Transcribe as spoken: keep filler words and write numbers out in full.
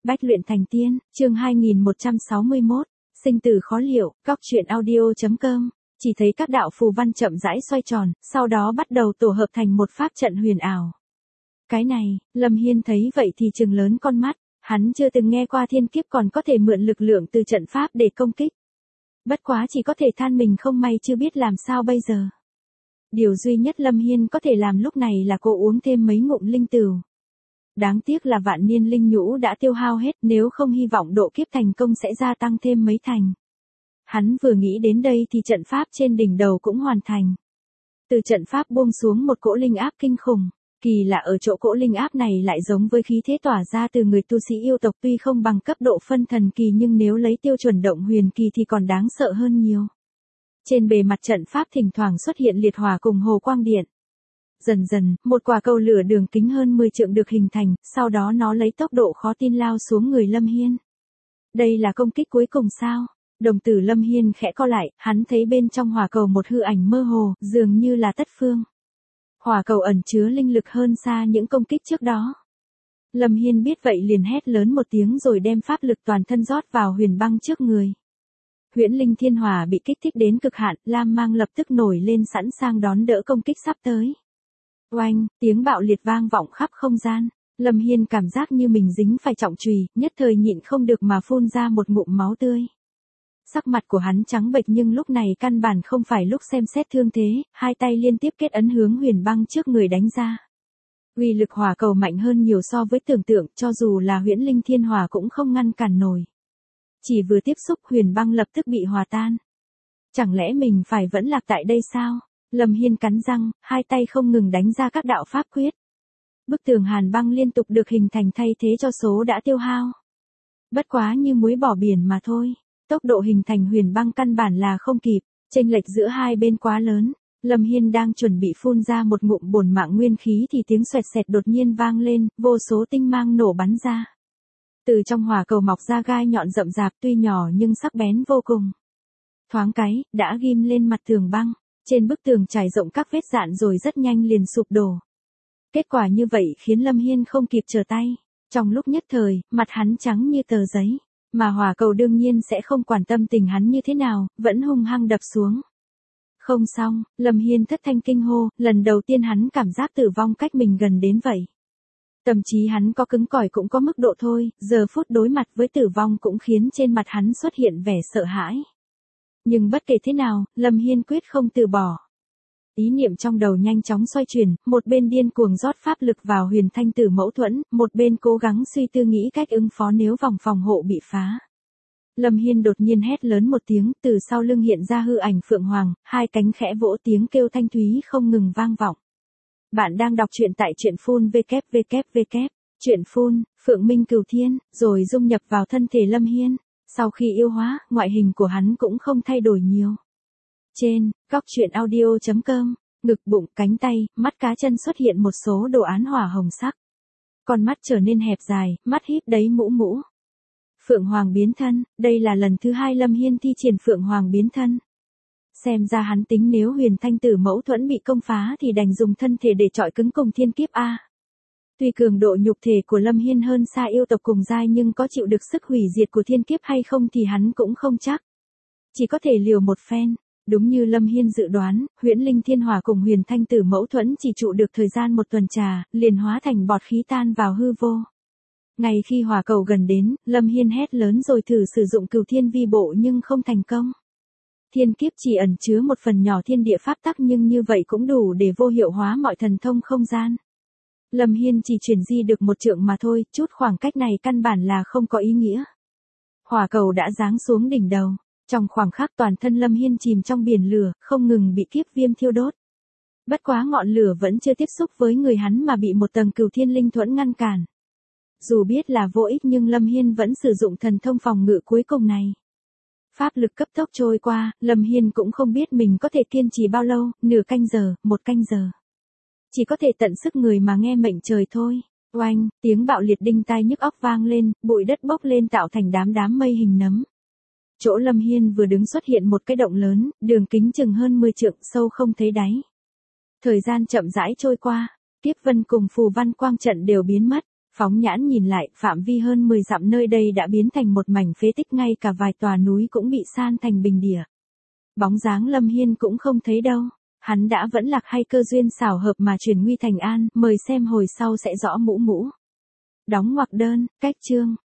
Bách luyện thành tiên, chương hai nghìn một trăm sáu mươi mốt, sinh tử khó liệu, góc truyện audio.com, chỉ thấy các đạo phù văn chậm rãi xoay tròn, sau đó bắt đầu tổ hợp thành một pháp trận huyền ảo. Cái này, Lâm Hiên thấy vậy thì trừng lớn con mắt, hắn chưa từng nghe qua thiên kiếp còn có thể mượn lực lượng từ trận pháp để công kích. Bất quá chỉ có thể than mình không may chưa biết làm sao bây giờ. Điều duy nhất Lâm Hiên có thể làm lúc này là cô uống thêm mấy ngụm linh tửu. Đáng tiếc là vạn niên linh nhũ đã tiêu hao hết, nếu không hy vọng độ kiếp thành công sẽ gia tăng thêm mấy thành. Hắn vừa nghĩ đến đây thì trận pháp trên đỉnh đầu cũng hoàn thành. Từ trận pháp buông xuống một cỗ linh áp kinh khủng, kỳ lạ ở chỗ cỗ linh áp này lại giống với khí thế tỏa ra từ người tu sĩ yêu tộc, tuy không bằng cấp độ phân thần kỳ nhưng nếu lấy tiêu chuẩn động huyền kỳ thì còn đáng sợ hơn nhiều. Trên bề mặt trận pháp thỉnh thoảng xuất hiện liệt hỏa cùng hồ quang điện. Dần dần, một quả cầu lửa đường kính hơn mười trượng được hình thành, sau đó nó lấy tốc độ khó tin lao xuống người Lâm Hiên. Đây là công kích cuối cùng sao? Đồng tử Lâm Hiên khẽ co lại, hắn thấy bên trong hỏa cầu một hư ảnh mơ hồ, dường như là Tất Phương. Hỏa cầu ẩn chứa linh lực hơn xa những công kích trước đó. Lâm Hiên biết vậy liền hét lớn một tiếng rồi đem pháp lực toàn thân rót vào huyền băng trước người. Huyễn linh thiên hỏa bị kích thích đến cực hạn, lam mang lập tức nổi lên sẵn sàng đón đỡ công kích sắp tới. Oanh, tiếng bạo liệt vang vọng khắp không gian. Lâm Hiên cảm giác như mình dính phải trọng chùy, nhất thời nhịn không được mà phun ra một ngụm máu tươi. Sắc mặt của hắn trắng bệch nhưng lúc này căn bản không phải lúc xem xét thương thế, hai tay liên tiếp kết ấn hướng huyền băng trước người đánh ra. Uy lực hỏa cầu mạnh hơn nhiều so với tưởng tượng, cho dù là huyễn linh thiên hỏa cũng không ngăn cản nổi. Chỉ vừa tiếp xúc huyền băng lập tức bị hòa tan. Chẳng lẽ mình phải vẫn lạc tại đây sao? Lâm Hiên cắn răng, hai tay không ngừng đánh ra các đạo pháp quyết. Bức tường hàn băng liên tục được hình thành thay thế cho số đã tiêu hao. Bất quá như muối bỏ biển mà thôi. Tốc độ hình thành huyền băng căn bản là không kịp, chênh lệch giữa hai bên quá lớn. Lâm Hiên đang chuẩn bị phun ra một ngụm bổn mạng nguyên khí thì tiếng xoẹt xẹt đột nhiên vang lên, vô số tinh mang nổ bắn ra. Từ trong hỏa cầu mọc ra gai nhọn rậm rạp, tuy nhỏ nhưng sắc bén vô cùng. Thoáng cái, đã ghim lên mặt tường băng. Trên bức tường trải rộng các vết dạn rồi rất nhanh liền sụp đổ. Kết quả như vậy khiến Lâm Hiên không kịp trở tay. Trong lúc nhất thời, mặt hắn trắng như tờ giấy. Mà hỏa cầu đương nhiên sẽ không quan tâm tình hắn như thế nào, vẫn hung hăng đập xuống. Không xong, Lâm Hiên thất thanh kinh hô, lần đầu tiên hắn cảm giác tử vong cách mình gần đến vậy. Tâm trí hắn có cứng cỏi cũng có mức độ thôi, giờ phút đối mặt với tử vong cũng khiến trên mặt hắn xuất hiện vẻ sợ hãi. Nhưng bất kể thế nào, Lâm Hiên quyết không từ bỏ. Ý niệm trong đầu nhanh chóng xoay chuyển, một bên điên cuồng rót pháp lực vào huyền thanh tử mẫu thuẫn, một bên cố gắng suy tư nghĩ cách ứng phó nếu vòng phòng hộ bị phá. Lâm Hiên đột nhiên hét lớn một tiếng, từ sau lưng hiện ra hư ảnh Phượng Hoàng, hai cánh khẽ vỗ, tiếng kêu thanh thúy không ngừng vang vọng. Bạn đang đọc truyện tại truyện phun www. Truyện phun, Phượng Minh Cửu Thiên, rồi dung nhập vào thân thể Lâm Hiên. Sau khi yêu hóa, ngoại hình của hắn cũng không thay đổi nhiều. Trên, góc truyện audio.com, ngực bụng, cánh tay, mắt cá chân xuất hiện một số đồ án hỏa hồng sắc. Con mắt trở nên hẹp dài, mắt híp đấy mũ mũ. Phượng Hoàng biến thân, đây là lần thứ hai Lâm Hiên thi triển Phượng Hoàng biến thân. Xem ra hắn tính nếu huyền thanh tử mẫu thuẫn bị công phá thì đành dùng thân thể để trọi cứng cùng thiên kiếp A. Tuy cường độ nhục thể của Lâm Hiên hơn xa yêu tộc cùng giai nhưng có chịu được sức hủy diệt của thiên kiếp hay không thì hắn cũng không chắc. Chỉ có thể liều một phen. Đúng như Lâm Hiên dự đoán, huyễn linh thiên hỏa cùng huyền thanh tử mẫu thuẫn chỉ trụ được thời gian một tuần trà, liền hóa thành bọt khí tan vào hư vô. Ngay khi hỏa cầu gần đến, Lâm Hiên hét lớn rồi thử sử dụng cửu thiên vi bộ nhưng không thành công. Thiên kiếp chỉ ẩn chứa một phần nhỏ thiên địa pháp tắc nhưng như vậy cũng đủ để vô hiệu hóa mọi thần thông không gian. Lâm Hiên chỉ chuyển di được một trượng mà thôi, chút khoảng cách này căn bản là không có ý nghĩa. Hỏa cầu đã giáng xuống đỉnh đầu. Trong khoảng khắc toàn thân Lâm Hiên chìm trong biển lửa, không ngừng bị kiếp viêm thiêu đốt. Bất quá ngọn lửa vẫn chưa tiếp xúc với người hắn mà bị một tầng cửu thiên linh thuẫn ngăn cản. Dù biết là vô ích nhưng Lâm Hiên vẫn sử dụng thần thông phòng ngự cuối cùng này. Pháp lực cấp tốc trôi qua, Lâm Hiên cũng không biết mình có thể kiên trì bao lâu, nửa canh giờ, một canh giờ. Chỉ có thể tận sức người mà nghe mệnh trời thôi. Oanh, tiếng bạo liệt đinh tai nhức óc vang lên, bụi đất bốc lên tạo thành đám đám mây hình nấm. Chỗ Lâm Hiên vừa đứng xuất hiện một cái động lớn, đường kính chừng hơn mười trượng, sâu không thấy đáy. Thời gian chậm rãi trôi qua, kiếp vân cùng phù văn quang trận đều biến mất. Phóng nhãn nhìn lại, phạm vi hơn mười dặm nơi đây đã biến thành một mảnh phế tích, ngay cả vài tòa núi cũng bị san thành bình địa. Bóng dáng Lâm Hiên cũng không thấy đâu. Hắn đã vẫn lạc hay cơ duyên xảo hợp mà chuyển nguy thành an, mời xem hồi sau sẽ rõ mũ mũ. Đóng ngoặc đơn, cách chương.